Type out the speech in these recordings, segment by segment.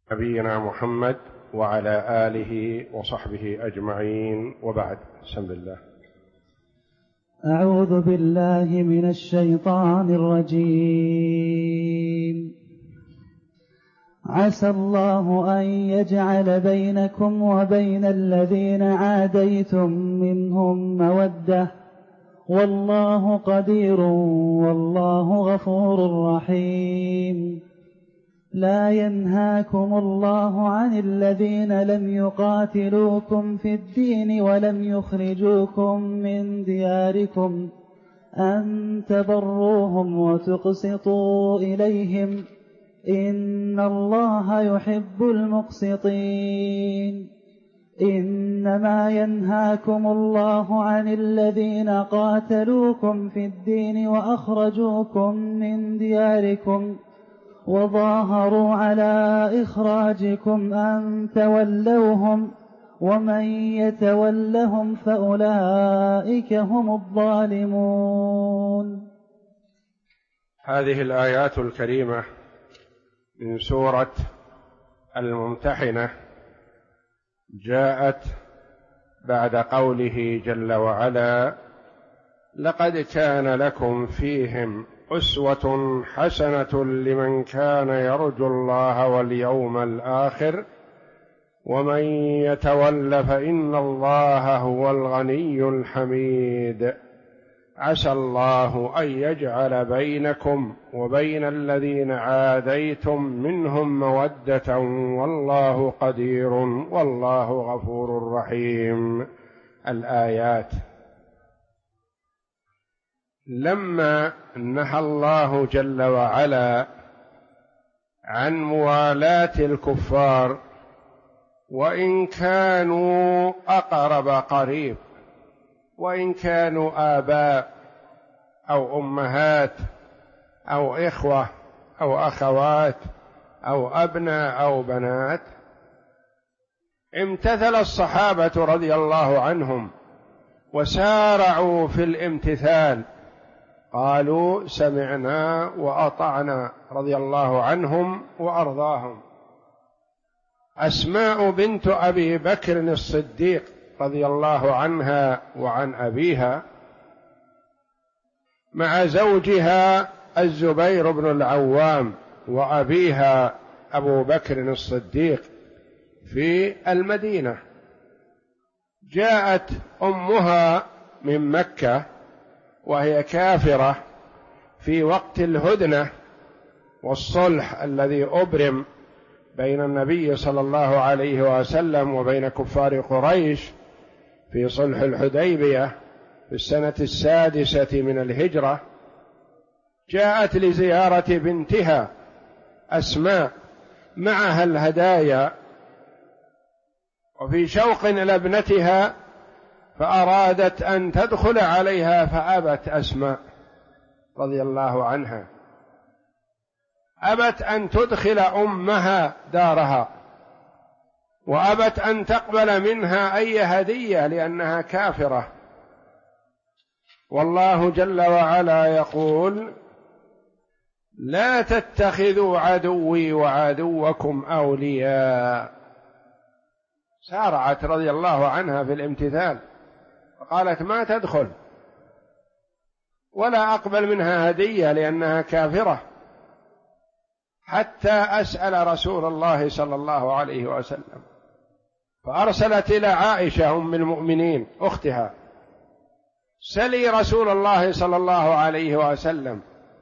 نبينا محمد وعلى آله وصحبه أجمعين، وبعد. بسم الله. أعوذ بالله من الشيطان الرجيم. عسى الله أن يجعل بينكم وبين الذين عاديتم منهم مودة، والله قدير والله غفور رحيم. لا ينهاكم الله عن الذين لم يقاتلوكم في الدين ولم يخرجوكم من دياركم أن تبروهم وتقسطوا إليهم، إن الله يحب المقسطين. إنما ينهاكم الله عن الذين قاتلوكم في الدين وأخرجوكم من دياركم وظاهروا على إخراجكم أن تولوهم، ومن يتولهم فأولئك هم الظالمون. هذه الآيات الكريمة من سورة الممتحنة جاءت بعد قوله جل وعلا: لقد كان لكم فيهم أسوة حسنة لمن كان يرجو الله واليوم الآخر ومن يتول فإن الله هو الغني الحميد. عسى الله أن يجعل بينكم وبين الذين عاديتم منهم مودة والله قدير والله غفور رحيم. الآيات. لما نهى الله جل وعلا عن موالاة الكفار وإن كانوا أقرب قريب، وإن كانوا آباء أو أمهات أو إخوة أو أخوات أو أبناء أو بنات، امتثل الصحابة رضي الله عنهم وسارعوا في الامتثال، قالوا سمعنا وأطعنا رضي الله عنهم وأرضاهم. أسماء بنت أبي بكر الصديق رضي الله عنها وعن أبيها مع زوجها الزبير بن العوام وأبيها أبو بكر الصديق في المدينة، جاءت أمها من مكة وهي كافرة في وقت الهدنة والصلح الذي أبرم بين النبي صلى الله عليه وسلم وبين كفار قريش في صلح الحديبية في السنة 6 من الهجرة. جاءت لزيارة بنتها أسماء معها الهدايا وفي شوق إلى ابنتها، فأرادت أن تدخل عليها فأبت أسماء رضي الله عنها، أبت أن تدخل أمها دارها، وأبت أن تقبل منها أي هدية لأنها كافرة. والله جل وعلا يقول: لا تتخذوا عدوي وعدوكم أولياء. سارعت رضي الله عنها في الامتثال وقالت ما تدخل ولا أقبل منها هدية لأنها كافرة حتى أسأل رسول الله صلى الله عليه وسلم. فأرسلت إلى عائشة أم المؤمنين أختها: سلي رسول الله صلى الله عليه وسلم.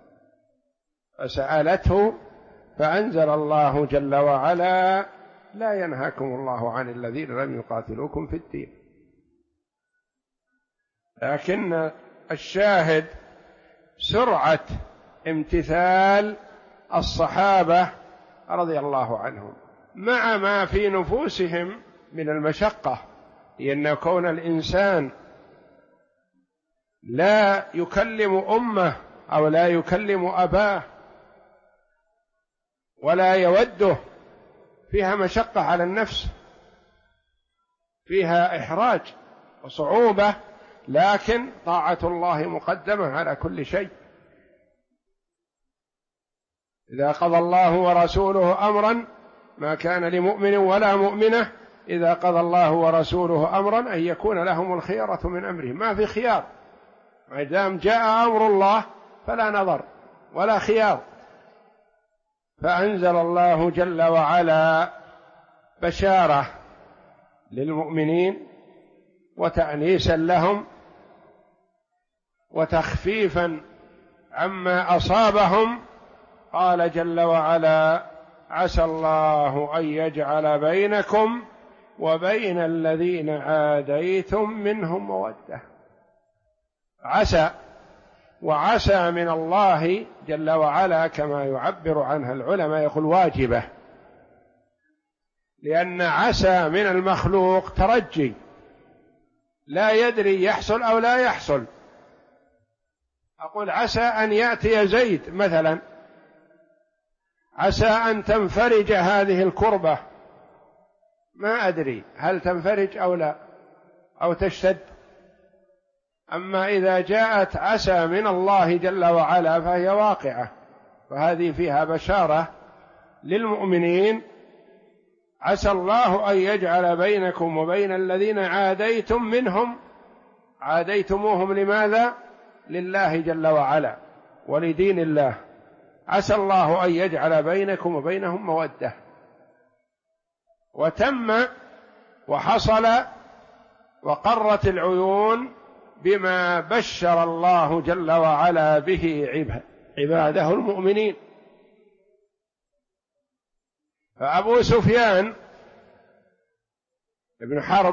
فسألته فأنزل الله جل وعلا: لا ينهاكم الله عن الذين لم يقاتلوكم في الدين. لكن الشاهد سرعة امتثال الصحابة رضي الله عنهم مع ما في نفوسهم من المشقة، لأن كون الإنسان لا يكلم أمه أو لا يكلم أباه ولا يوده فيها مشقة على النفس، فيها إحراج وصعوبة، لكن طاعة الله مقدمة على كل شيء. إذا قضى الله ورسوله أمرا ما كان لمؤمن ولا مؤمنة إذا قضى الله ورسوله أمرا أن يكون لهم الخيرة من أمره. ما في خيار، ما دام جاء أمر الله فلا نظر ولا خيار. فأنزل الله جل وعلا بشارة للمؤمنين وتأنيسا لهم وتخفيفا عما أصابهم. قال جل وعلا: عسى الله أن يجعل بينكم وبين الذين عاديتم منهم مودة. عسى، وعسى من الله جل وعلا كما يعبر عنها العلماء يقول واجبة، لأن عسى من المخلوق ترجي، لا يدري يحصل أو لا يحصل. أقول عسى أن يأتي زيد مثلا، عسى أن تنفرج هذه الكربة، ما أدري هل تنفرج أو لا أو تشتد. أما إذا جاءت عسى من الله جل وعلا فهي واقعة، فهذه فيها بشارة للمؤمنين: عسى الله أن يجعل بينكم وبين الذين عاديتم منهم. عاديتموهم لماذا؟ لله جل وعلا ولدين الله. عسى الله أن يجعل بينكم وبينهم مودة. وتم وحصل وقرت العيون بما بشر الله جل وعلا به عباده المؤمنين. فأبو سفيان بن حرب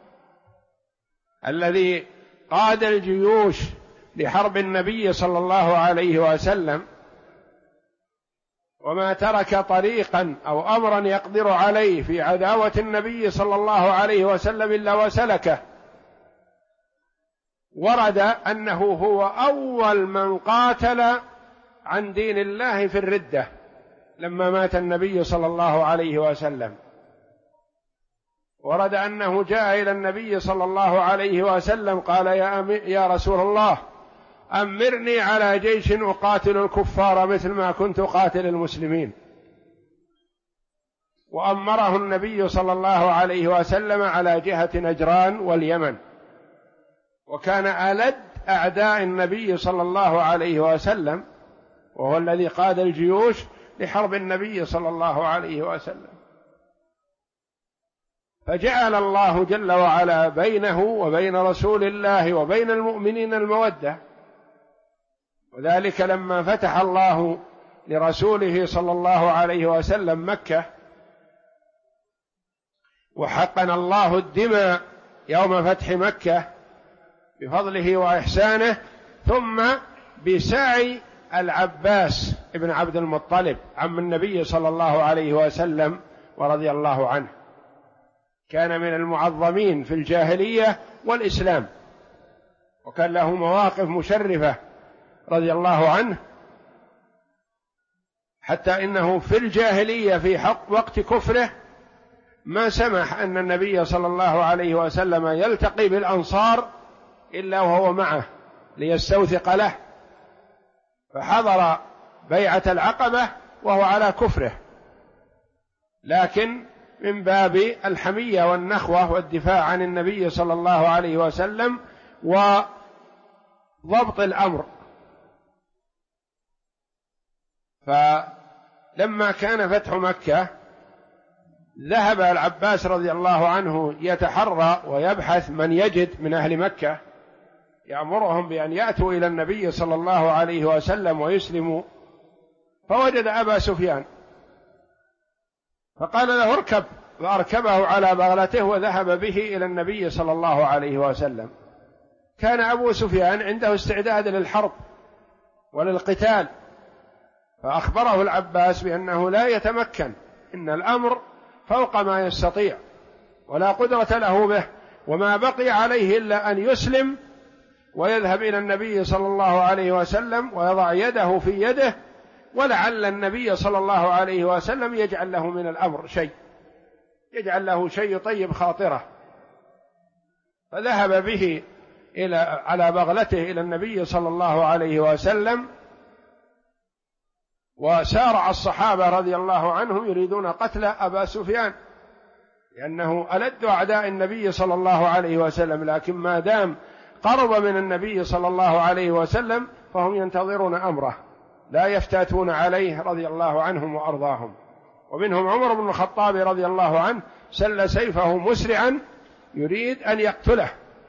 الذي قاد الجيوش لحرب النبي صلى الله عليه وسلم، وما ترك طريقا أو أمرا يقدر عليه في عداوة النبي صلى الله عليه وسلم إلا وسلكه، ورد أنه هو أول من قاتل عن دين الله في الردة لما مات النبي صلى الله عليه وسلم. ورد أنه جاء إلى النبي صلى الله عليه وسلم قال: يا رسول الله، أمرني على جيش أقاتل الكفار مثل ما كنت أقاتل المسلمين. وأمره النبي صلى الله عليه وسلم على جهة نجران واليمن، وكان ألد أعداء النبي صلى الله عليه وسلم، وهو الذي قاد الجيوش لحرب النبي صلى الله عليه وسلم. فجعل الله جل وعلا بينه وبين رسول الله وبين المؤمنين المودة. وذلك لما فتح الله لرسوله صلى الله عليه وسلم مكة، وحقن الله الدماء يوم فتح مكة بفضله وإحسانه، ثم بسعي العباس ابن عبد المطلب عم النبي صلى الله عليه وسلم ورضي الله عنه، كان من المعظمين في الجاهلية والإسلام، وكان له مواقف مشرفة رضي الله عنه، حتى إنه في الجاهلية في حق وقت كفره ما سمح أن النبي صلى الله عليه وسلم يلتقي بالأنصار إلا وهو معه ليستوثق له، فحضر بيعة العقبة وهو على كفره، لكن من باب الحمية والنخوة والدفاع عن النبي صلى الله عليه وسلم وضبط الأمر. فلما كان فتح مكة ذهب العباس رضي الله عنه يتحرى ويبحث من يجد من أهل مكة، يأمرهم بأن يأتوا إلى النبي صلى الله عليه وسلم ويسلموا، فوجد أبا سفيان فقال له: اركب، فأركبه على بغلته وذهب به إلى النبي صلى الله عليه وسلم. كان أبو سفيان عنده استعداد للحرب وللقتال، فأخبره العباس بأنه لا يتمكن، إن الأمر فوق ما يستطيع ولا قدرة له به، وما بقي عليه إلا أن يسلم ويذهب إلى النبي صلى الله عليه وسلم ويضع يده في يده، ولعل النبي صلى الله عليه وسلم يجعل له من الأمر شيء، يجعل له شيء يطيب خاطره. فذهب به على بغلته إلى النبي صلى الله عليه وسلم، وسارع الصحابة رضي الله عنهم يريدون قتل أبا سفيان لأنه ألد أعداء النبي صلى الله عليه وسلم، لكن ما دام قرب من النبي صلى الله عليه وسلم فهم ينتظرون أمره لا يفتاتون عليه رضي الله عنهم وأرضاهم. ومنهم عمر بن الخطاب رضي الله عنه سل سيفه مسرعا يريد أن يقتله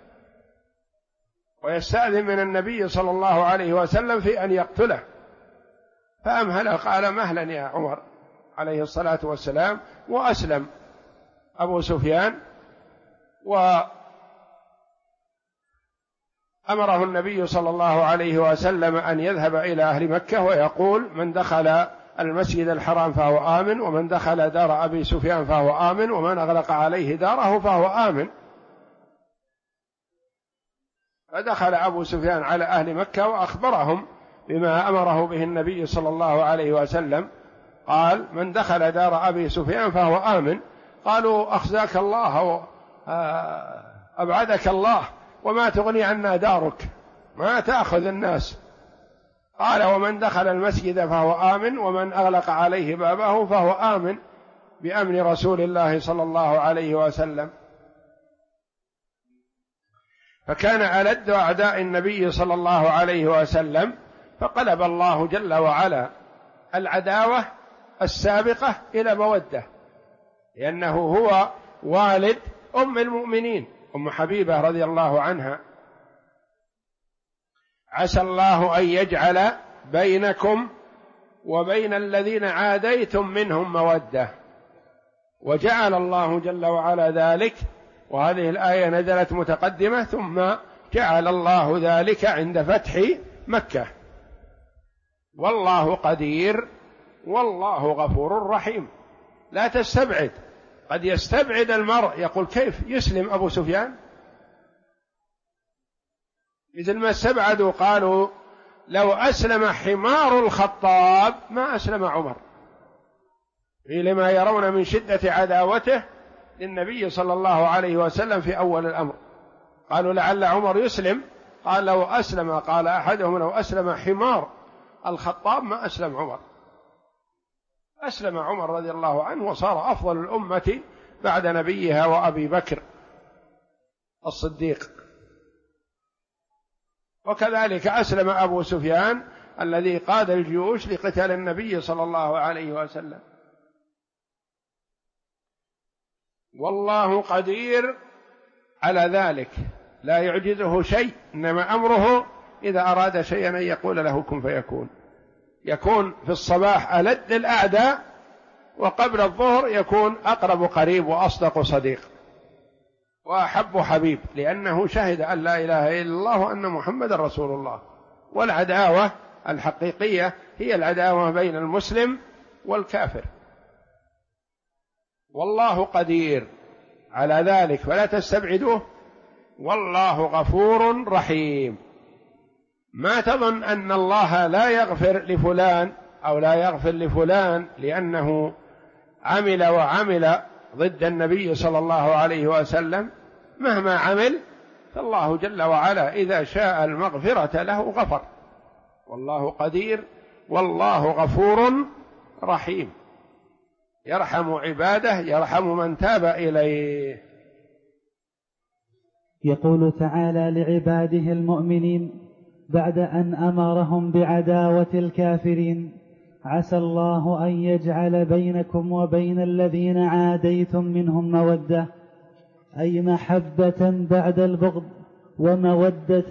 ويستأذن من النبي صلى الله عليه وسلم في أن يقتله، فأمهل قال مهلا يا عمر عليه الصلاة والسلام، وأسلم أبو سفيان. وأمره النبي صلى الله عليه وسلم أن يذهب إلى أهل مكة ويقول من دخل المسجد الحرام فهو آمن، ومن دخل دار أبي سفيان فهو آمن، ومن أغلق عليه داره فهو آمن. فدخل أبو سفيان على أهل مكة وأخبرهم بما أمره به النبي صلى الله عليه وسلم، قال من دخل دار أبي سفيان فهو آمن. قالوا أخزاك الله أبعدك الله، وما تغني عنا دارك، ما تأخذ الناس. قال ومن دخل المسجد فهو آمن، ومن أغلق عليه بابه فهو آمن بأمن رسول الله صلى الله عليه وسلم. فكان ألد أعداء النبي صلى الله عليه وسلم، فقلب الله جل وعلا العداوة السابقة إلى مودة، لأنه هو والد أم المؤمنين أم حبيبة رضي الله عنها. عسى الله أن يجعل بينكم وبين الذين عاديتم منهم مودة، وجعل الله جل وعلا ذلك. وهذه الآية نزلت متقدمة، ثم جعل الله ذلك عند فتح مكة. والله قدير والله غفور رحيم. لا تستبعد، قد يستبعد المرء يقول كيف يسلم أبو سفيان، مثل ما استبعدوا قالوا لو أسلم حمار الخطاب ما أسلم عمر، لما يرون من شدة عداوته للنبي صلى الله عليه وسلم في أول الأمر. قالوا لعل عمر يسلم، قال لو أسلم، قال أحدهم لو أسلم حمار الخطاب ما أسلم عمر. أسلم عمر رضي الله عنه وصار أفضل الأمة بعد نبيها وأبي بكر الصديق. وكذلك أسلم أبو سفيان الذي قاد الجيوش لقتال النبي صلى الله عليه وسلم. والله قدير على ذلك، لا يعجزه شيء، إنما أمره إذا أراد شيئا أن يقول له كن فيكون. يكون في الصباح ألد الأعداء، وقبل الظهر يكون أقرب قريب وأصدق صديق وأحب حبيب، لأنه شهد أن لا إله إلا الله وأن محمد رسول الله. والعداوة الحقيقية هي العداوة بين المسلم والكافر. والله قدير على ذلك فلا تستبعدوه، والله غفور رحيم. ما تظن أن الله لا يغفر لفلان أو لا يغفر لفلان لأنه عمل وعمل ضد النبي صلى الله عليه وسلم. مهما عمل فالله جل وعلا إذا شاء المغفرة له غفر. والله قدير والله غفور رحيم، يرحم عباده، يرحم من تاب إليه. يقول تعالى لعباده المؤمنين بعد أن أمرهم بعداوة الكافرين: عسى الله أن يجعل بينكم وبين الذين عاديتم منهم مودة، أي محبة بعد البغض، ومودة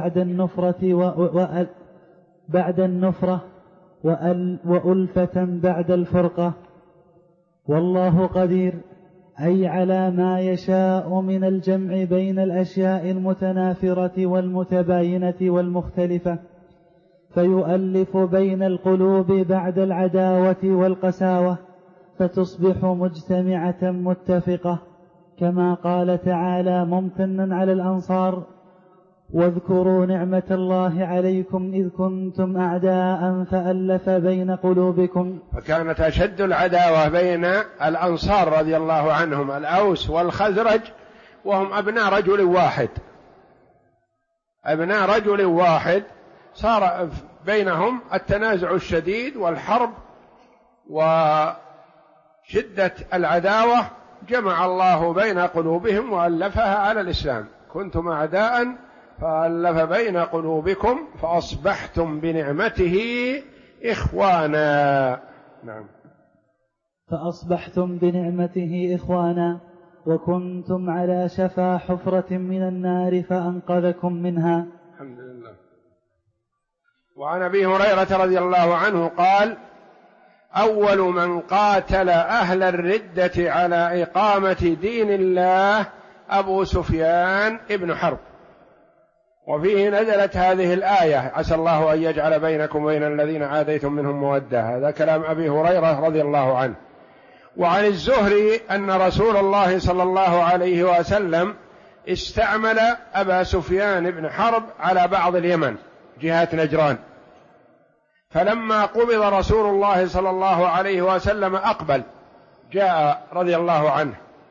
بعد النفرة وألفة بعد الفرقة. والله قدير، أي على ما يشاء من الجمع بين الأشياء المتنافرة والمتباينة والمختلفة، فيؤلف بين القلوب بعد العداوة والقساوة، فتصبح مجتمعة متفقة، كما قال تعالى ممتنا على الأنصار: واذكروا نعمة الله عليكم إذ كنتم أعداء فألف بين قلوبكم. فكانت أشد العداوة بين الأنصار رضي الله عنهم، الأوس والخزرج، وهم أبناء رجل واحد، أبناء رجل واحد. صار بينهم التنازع الشديد والحرب وشدة العداوة، جمع الله بين قلوبهم وألفها على الإسلام. كنتم أعداء فألف بين قلوبكم فأصبحتم بنعمته إخوانا. نعم. فأصبحتم بنعمته إخوانا وكنتم على شفا حفرة من النار فأنقذكم منها. الحمد لله. وعن أبي هريرة رضي الله عنه قال: أول من قاتل أهل الردة على إقامة دين الله أبو سفيان ابن حرب. وفيه نزلت هذه الآية: عسى الله أن يجعل بينكم وبين الذين عاديتم منهم مودة. هذا كلام أبي هريرة رضي الله عنه. وعن الزهري أن رسول الله صلى الله عليه وسلم استعمل أبا سفيان بن حرب على بعض اليمن جهة نجران، فلما قبض رسول الله صلى الله عليه وسلم أقبل، جاء رضي الله عنه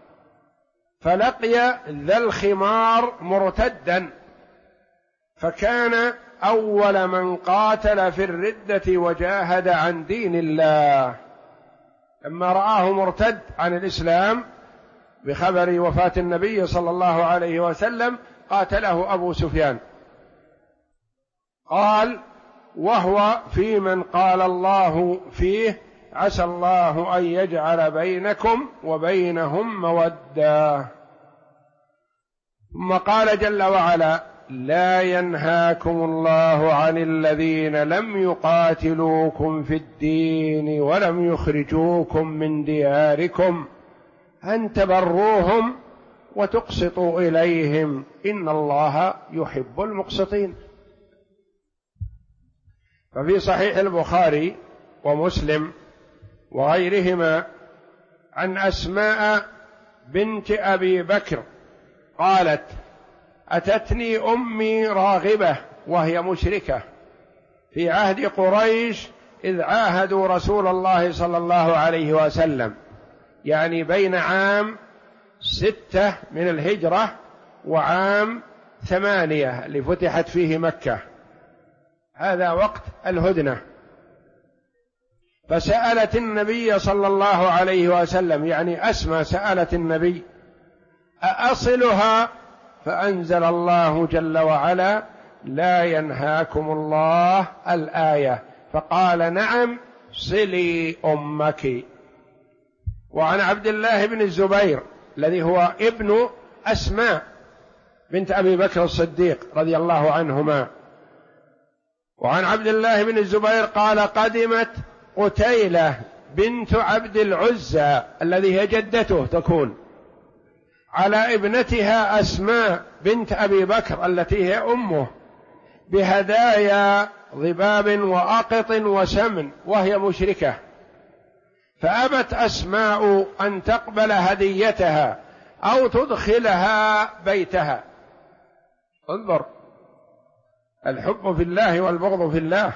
فلقي ذا الخمار مرتدا، فكان أول من قاتل في الردة وجاهد عن دين الله. لما رآه مرتد عن الإسلام بخبر وفاة النبي صلى الله عليه وسلم قاتله أبو سفيان. قال: وهو في من قال الله فيه: عسى الله أن يجعل بينكم وبينهم مودة. ثم قال جل وعلا: لا ينهاكم الله عن الذين لم يقاتلوكم في الدين ولم يخرجوكم من دياركم أن تبروهم وتقسطوا إليهم إن الله يحب المقسطين. ففي صحيح البخاري ومسلم وغيرهما عن أسماء بنت أبي بكر قالت: أتتني أمي راغبة وهي مشركة في عهد قريش إذ عاهدوا رسول الله صلى الله عليه وسلم، يعني بين عام 6 من الهجرة وعام 8 اللي فتحت فيه مكة، هذا وقت الهدنة. فسألت النبي صلى الله عليه وسلم، يعني أسمى سألت النبي: أأصلها؟ فأنزل الله جل وعلا: لا ينهاكم الله الآية، فقال: نعم صلي أمك. وعن عبد الله بن الزبير الذي هو ابن أسماء بنت أبي بكر الصديق رضي الله عنهما، وعن عبد الله بن الزبير قال: قدمت قتيلة بنت عبد العزى الذي هي جدته تكون على ابنتها أسماء بنت أبي بكر التي هي أمه بهدايا ضباب وأقط وسمن وهي مشركة، فأبت أسماء أن تقبل هديتها أو تدخلها بيتها. انظر الحب في الله والبغض في الله.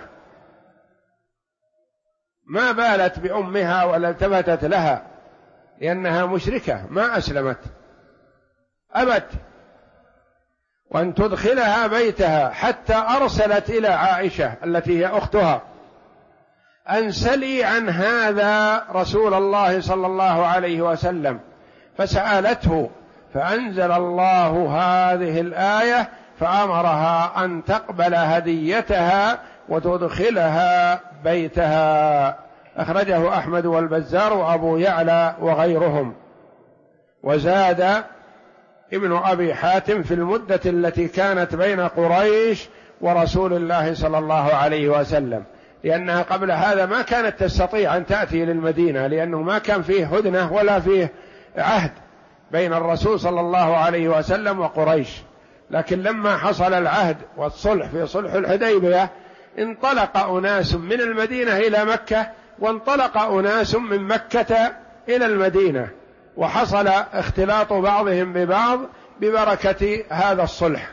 ما بالت بأمها ولا التفتت لها لأنها مشركة ما أسلمت، أبت وأن تدخلها بيتها، حتى أرسلت إلى عائشة التي هي أختها أن سلي عن هذا رسول الله صلى الله عليه وسلم، فسألته فأنزل الله هذه الآية فأمرها أن تقبل هديتها وتدخلها بيتها. أخرجه أحمد والبزار وأبو يعلى وغيرهم. وزاد ابن أبي حاتم في المدة التي كانت بين قريش ورسول الله صلى الله عليه وسلم، لأنها قبل هذا ما كانت تستطيع أن تأتي للمدينة، لأنه ما كان فيه هدنة ولا فيه عهد بين الرسول صلى الله عليه وسلم وقريش. لكن لما حصل العهد والصلح في صلح الحديبية انطلق أناس من المدينة إلى مكة، وانطلق أناس من مكة إلى المدينة، وحصل اختلاط بعضهم ببعض ببركة هذا الصلح.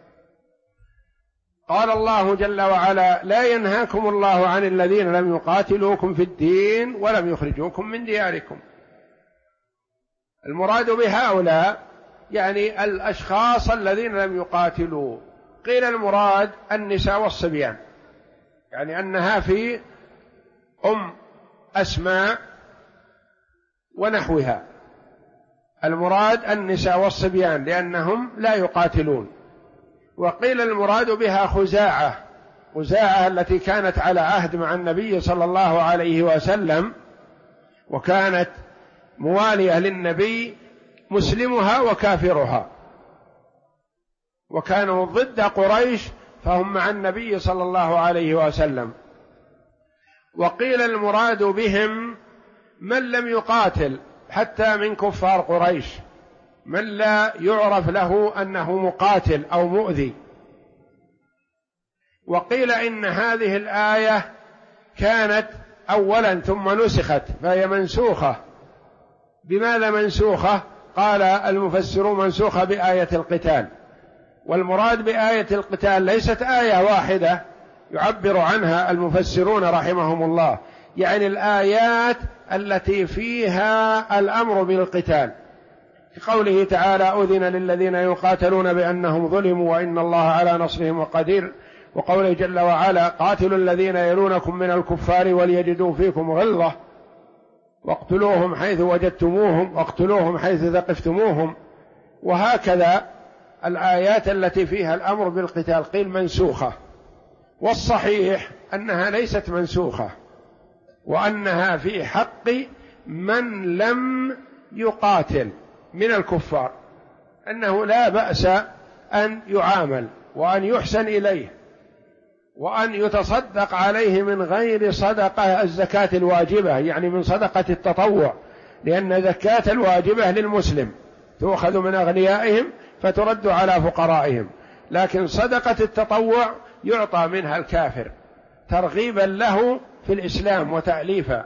قال الله جل وعلا: لا ينهاكم الله عن الذين لم يقاتلوكم في الدين ولم يخرجوكم من دياركم. المراد بهؤلاء يعني الأشخاص الذين لم يقاتلوا، قيل المراد النساء والصبيان، يعني أنها في أسماء ونحوها، المراد النساء والصبيان لأنهم لا يقاتلون. وقيل المراد بها خزاعة التي كانت على عهد مع النبي صلى الله عليه وسلم، وكانت موالية للنبي مسلمها وكافرها، وكانوا ضد قريش فهم مع النبي صلى الله عليه وسلم. وقيل المراد بهم من لم يقاتل حتى من كفار قريش، من لا يعرف له أنه مقاتل أو مؤذي. وقيل إن هذه الآية كانت أولا ثم نسخت فهي منسوخة. بماذا منسوخة؟ قال المفسرون منسوخة بآية القتال، والمراد بآية القتال ليست آية واحدة يعبر عنها المفسرون رحمهم الله، يعني الآيات التي فيها الأمر بالقتال، في قوله تعالى أذن للذين يقاتلون بأنهم ظلموا وإن الله على نصرهم قدير، وقوله جل وعلا قاتلوا الذين يلونكم من الكفار وليجدوا فيكم غلظة واقتلوهم حيث وجدتموهم واقتلوهم حيث ثقفتموهم. وهكذا الآيات التي فيها الأمر بالقتال قيل منسوخة، والصحيح أنها ليست منسوخة، وأنها في حق من لم يقاتل من الكفار، أنه لا بأس أن يعامل وأن يحسن إليه وأن يتصدق عليه من غير صدقة الزكاة الواجبة، يعني من صدقة التطوع، لأن زكاة الواجبة للمسلم تؤخذ من أغنيائهم فترد على فقرائهم، لكن صدقة التطوع يعطى منها الكافر ترغيبا له في الإسلام وتأليفا.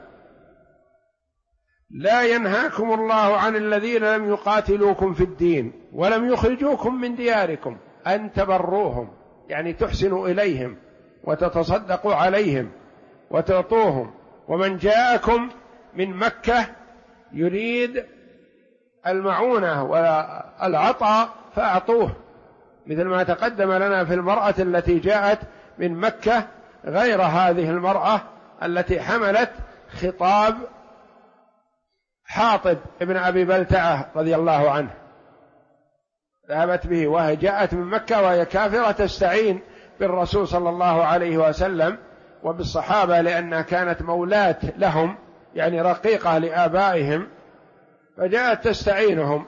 لا ينهاكم الله عن الذين لم يقاتلوكم في الدين ولم يخرجوكم من دياركم أن تبروهم، يعني تحسنوا إليهم وتتصدقوا عليهم وتعطوهم. ومن جاءكم من مكة يريد المعونة والعطاء فأعطوه، مثل ما تقدم لنا في المرأة التي جاءت من مكة، غير هذه المرأة التي حملت خطاب حاطب ابن أبي بلتعة رضي الله عنه، ذهبت به وهي جاءت من مكة وهي كافرة تستعين بالرسول صلى الله عليه وسلم وبالصحابة، لأنها كانت مولاة لهم يعني رقيقة لآبائهم، فجاءت تستعينهم.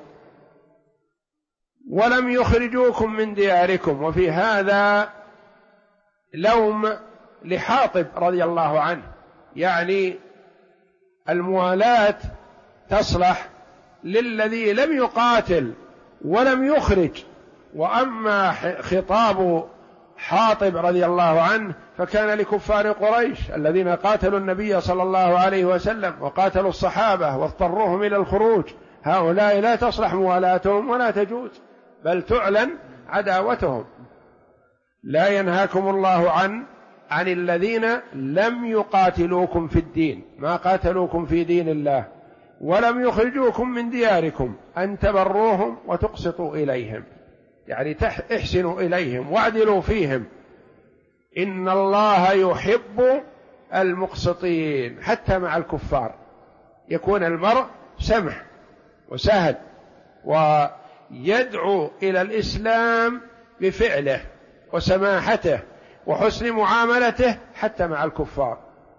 ولم يخرجوكم من دياركم، وفي هذا لوم لحاطب رضي الله عنه، يعني الموالاة تصلح للذي لم يقاتل ولم يخرج، وأما خطاب حاطب رضي الله عنه فكان لكفار قريش الذين قاتلوا النبي صلى الله عليه وسلم وقاتلوا الصحابة واضطروهم إلى الخروج، هؤلاء لا تصلح موالاتهم ولا تجوز، بل تعلن عداوتهم. لا ينهاكم الله عن الذين لم يقاتلوكم في الدين، ما قاتلوكم في دين الله، ولم يخرجوكم من دياركم أن تبروهم وتقسطوا إليهم، يعني احسنوا إليهم واعدلوا فيهم، إن الله يحب المقسطين. حتى مع الكفار يكون المرء سمح وسهل ويدعو إلى الإسلام بفعله وسماحته وحسن معاملته حتى مع الكفار،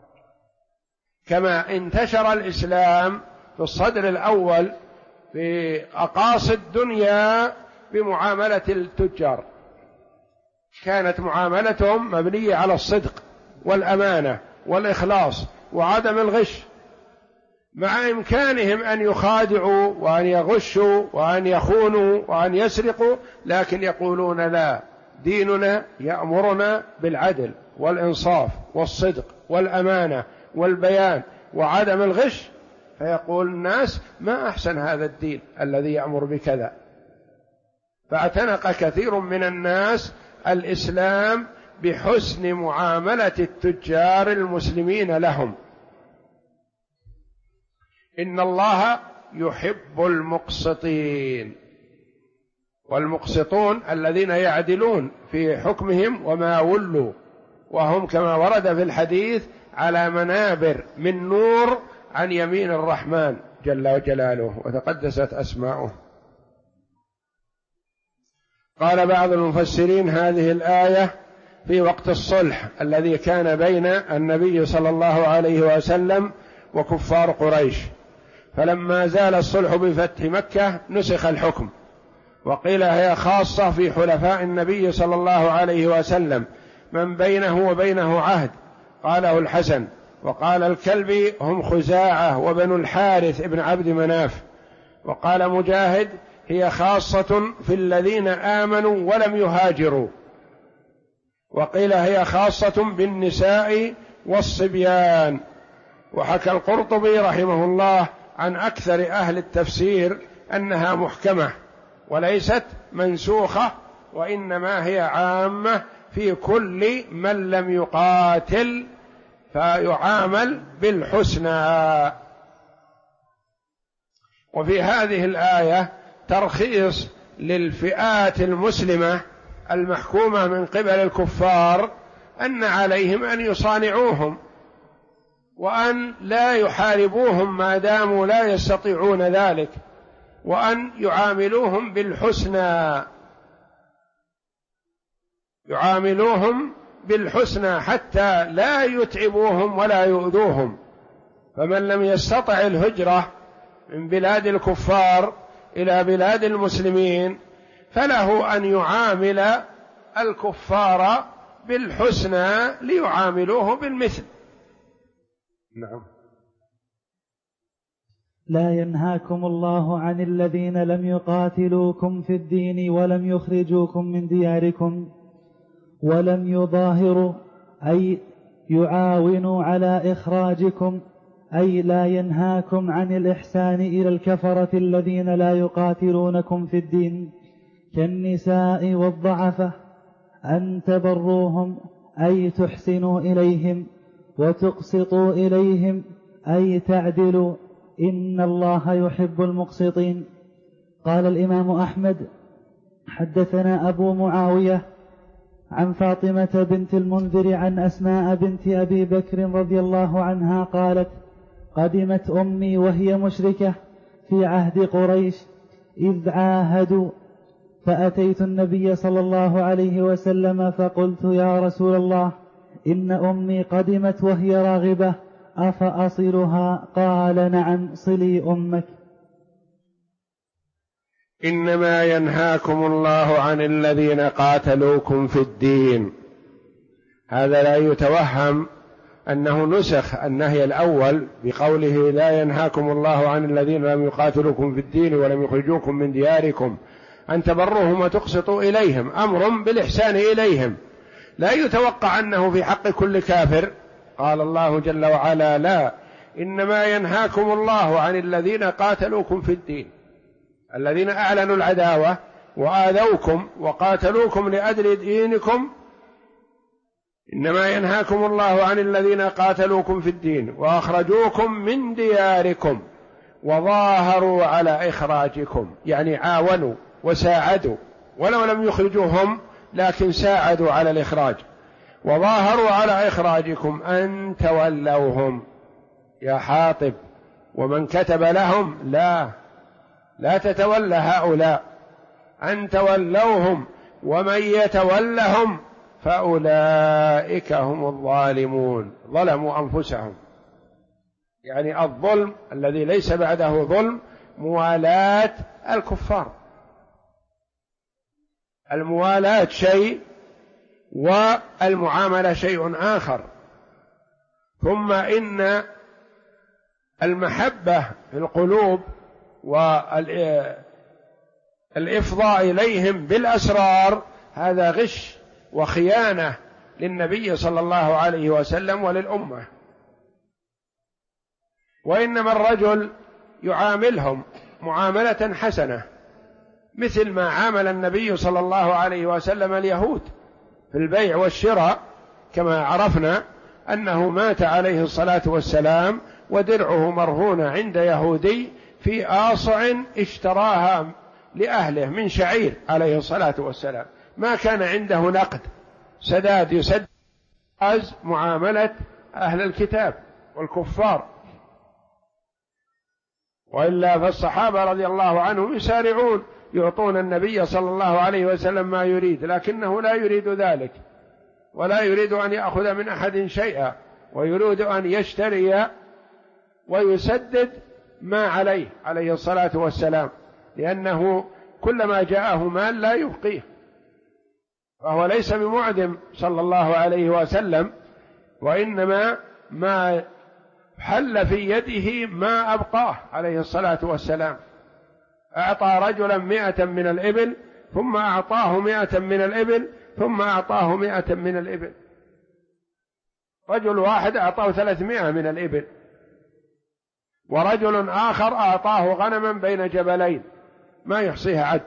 كما انتشر الإسلام في الصدر الأول في أقاصي الدنيا بمعاملة التجار، كانت معاملتهم مبنية على الصدق والأمانة والإخلاص وعدم الغش، مع إمكانهم أن يخادعوا وأن يغشوا وأن يخونوا وأن يسرقوا، لكن يقولون لا، ديننا يأمرنا بالعدل والإنصاف والصدق والأمانة والبيان وعدم الغش، فيقول الناس ما أحسن هذا الدين الذي يأمر بكذا. فاعتنق كثير من الناس الإسلام بحسن معاملة التجار المسلمين لهم. إن الله يحب المقسطين، والمقسطون الذين يعدلون في حكمهم وما ولوا، وهم كما ورد في الحديث على منابر من نور عن يمين الرحمن جل جلاله وتقدست أسماؤه. قال بعض المفسرين هذه الآية في وقت الصلح الذي كان بين النبي صلى الله عليه وسلم وكفار قريش، فلما زال الصلح بفتح مكة نسخ الحكم، وقيل هي خاصة في حلفاء النبي صلى الله عليه وسلم من بينه وبينه عهد، قاله الحسن. وقال الكلبي هم خزاعة وبنو الحارث ابن عبد مناف. وقال مجاهد هي خاصة في الذين آمنوا ولم يهاجروا. وقيل هي خاصة بالنساء والصبيان. وحكى القرطبي رحمه الله عن أكثر أهل التفسير أنها محكمة وليست منسوخة، وإنما هي عامة في كل من لم يقاتل فيعامل بالحسنى. وفي هذه الآية ترخيص للفئات المسلمة المحكومة من قبل الكفار أن عليهم أن يصانعوهم وأن لا يحاربوهم ما داموا لا يستطيعون ذلك، وأن يعاملوهم بالحسنى، يعاملوهم بالحسنى حتى لا يتعبوهم ولا يؤذوهم. فمن لم يستطع الهجرة من بلاد الكفار إلى بلاد المسلمين فله أن يعامل الكفار بالحسنى ليعاملوه بالمثل. نعم. لا ينهاكم الله عن الذين لم يقاتلوكم في الدين ولم يخرجوكم من دياركم ولم يظاهروا أي يعاونوا على إخراجكم، أي لا ينهاكم عن الإحسان إلى الكفرة الذين لا يقاتلونكم في الدين كالنساء والضعفة أن تبروهم أي تحسنوا إليهم وتقسطوا إليهم أي تعدلوا، إن الله يحب المقسطين. قال الإمام أحمد حدثنا أبو معاوية عن فاطمة بنت المنذر عن أسماء بنت أبي بكر رضي الله عنها قالت قدمت أمي وهي مشركة في عهد قريش إذ عاهدوا، فأتيت النبي صلى الله عليه وسلم فقلت يا رسول الله إن أمي قدمت وهي راغبة أفأصلها؟ قال نعم صلي أمك. إنما ينهاكم الله عن الذين قاتلوكم في الدين. هذا لا يتوهم أنه نسخ النهي الأول بقوله لا ينهاكم الله عن الذين لم يقاتلوكم في الدين ولم يخرجوكم من دياركم أن تبروهم وتقسطوا إليهم، أمر بالإحسان إليهم. لا يتوقع أنه في حق كل كافر. قال الله جل وعلا لا، إنما ينهاكم الله عن الذين قاتلوكم في الدين، الذين أعلنوا العداوة وآذوكم وقاتلوكم لأجل دينكم. إنما ينهاكم الله عن الذين قاتلوكم في الدين وأخرجوكم من دياركم وظاهروا على إخراجكم، يعني عاونوا وساعدوا ولو لم يخرجوهم لكن ساعدوا على الإخراج. وظاهروا على إخراجكم أن تولوهم يا حاطب ومن كتب لهم لا تتولى هؤلاء، أن تولوهم ومن يتولهم فأولئك هم الظالمون، ظلموا أنفسهم. يعني الظلم الذي ليس بعده ظلم موالاة الكفار. الموالاة شيء والمعاملة شيء آخر. ثم إن المحبة في القلوب والإفضاء إليهم بالأسرار هذا غش وخيانة للنبي صلى الله عليه وسلم وللأمة. وإنما الرجل يعاملهم معاملة حسنة مثل ما عامل النبي صلى الله عليه وسلم اليهود في البيع والشراء، كما عرفنا أنه مات عليه الصلاة والسلام ودرعه مرهونة عند يهودي في آصع اشتراها لأهله من شعير عليه الصلاة والسلام، ما كان عنده نقد سداد يسد معاملة أهل الكتاب والكفار، وإلا فالصحابة رضي الله عنهم يسارعون يعطون النبي صلى الله عليه وسلم ما يريد، لكنه لا يريد ذلك ولا يريد أن يأخذ من أحد شيئا، ويريد أن يشتري ويسدد ما عليه الصلاة والسلام، لأنه كلما جاءه مال لا يبقيه، فهو ليس بمعدم صلى الله عليه وسلم، وإنما ما حل في يده ما أبقاه عليه الصلاة والسلام. أعطى رجلا 100 من الإبل ثم أعطاه 100 من الإبل ثم أعطاه 100 من الإبل، رجل واحد أعطاه 300 من الإبل، ورجل آخر أعطاه غنما بين جبلين ما يحصيها عد.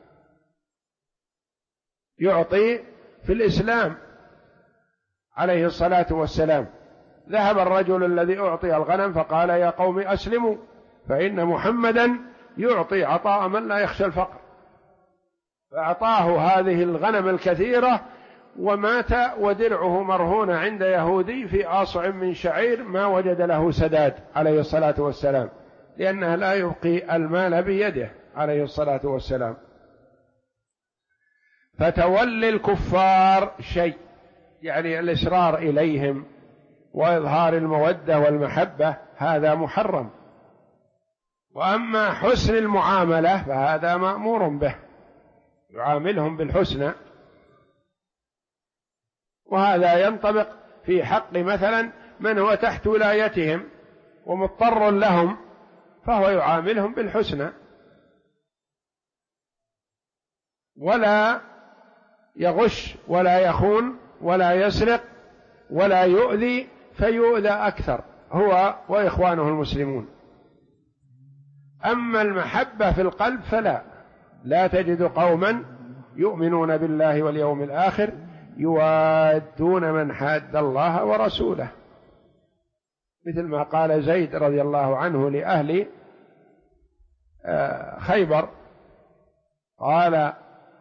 يعطي في الإسلام عليه الصلاة والسلام. ذهب الرجل الذي أعطي الغنم فقال يا قوم أسلموا فإن محمدا يعطي عطاء من لا يخشى الفقر، فأعطاه هذه الغنم الكثيرة ومات ودرعه مرهون عند يهودي في آصع من شعير ما وجد له سداد عليه الصلاة والسلام، لأنه لا يبقي المال بيده عليه الصلاة والسلام. فتولي الكفار شيء، يعني الإصرار إليهم وإظهار المودة والمحبة هذا محرم، وأما حسن المعاملة فهذا مأمور به، يعاملهم بالحسنى، وهذا ينطبق في حق مثلا من هو تحت ولايتهم ومضطر لهم، فهو يعاملهم بالحسنى ولا يغش ولا يخون ولا يسرق ولا يؤذي فيؤذى أكثر هو وإخوانه المسلمون. أما المحبة في القلب لا تجد قوما يؤمنون بالله واليوم الآخر يوادون من حاد الله ورسوله، مثل ما قال زيد رضي الله عنه لأهل خيبر، قال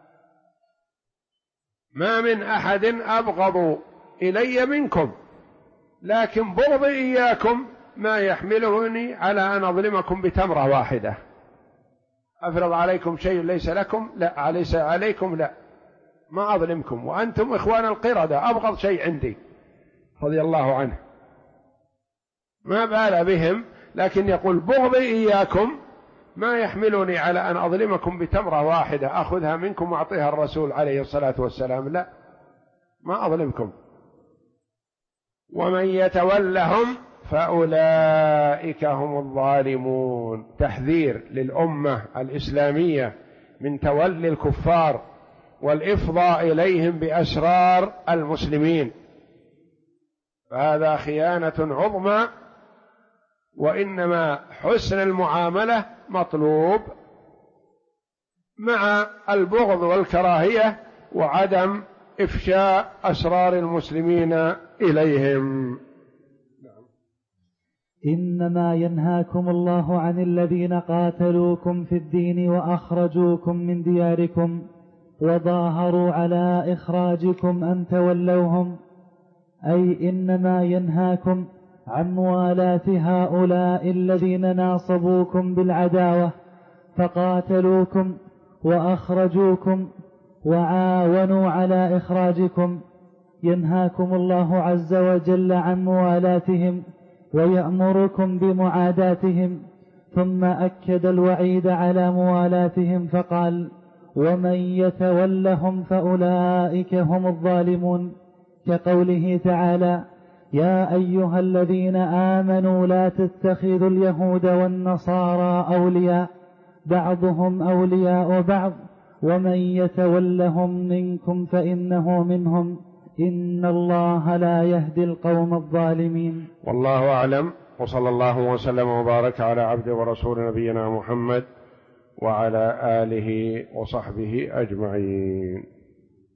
ما من أحد أبغض إلي منكم، لكن بغضي إياكم ما يحملني على أن أظلمكم بتمرة واحدة، أفرض عليكم شيء ليس لكم لا ليس عليكم لا ما أظلمكم، وأنتم إخوان القردة أبغض شيء عندي رضي الله عنه، ما بال بهم، لكن يقول بغضي إياكم ما يحملني على أن أظلمكم بتمرة واحدة أخذها منكم وأعطيها الرسول عليه الصلاة والسلام، لا ما أظلمكم، ومن يتولهم فأولئك هم الظالمون. تحذير للأمة الإسلامية من تولي الكفار والإفضاء إليهم بأسرار المسلمين، فهذا خيانة عظمى، وإنما حسن المعاملة مطلوب مع البغض والكراهية وعدم إفشاء أسرار المسلمين إليهم. إنما ينهاكم الله عن الذين قاتلوكم في الدين وأخرجوكم من دياركم وظاهروا على إخراجكم أن تولوهم، أي إنما ينهاكم عن موالاة هؤلاء الذين ناصبوكم بالعداوة فقاتلوكم وأخرجوكم وعاونوا على إخراجكم. ينهاكم الله عز وجل عن موالاتهم ويأمركم بمعاداتهم، ثم أكد الوعيد على موالاتهم فقال ومن يتولهم فأولئك هم الظالمون، كقوله تعالى يا أيها الذين آمنوا لا تتخذوا اليهود والنصارى أولياء بعضهم أولياء بعض ومن يتولهم منكم فإنه منهم إن الله لا يهدي القوم الظالمين. والله أعلم، وصلى الله وسلم وبارك على عبده ورسول نبينا محمد وعلى آله وصحبه أجمعين.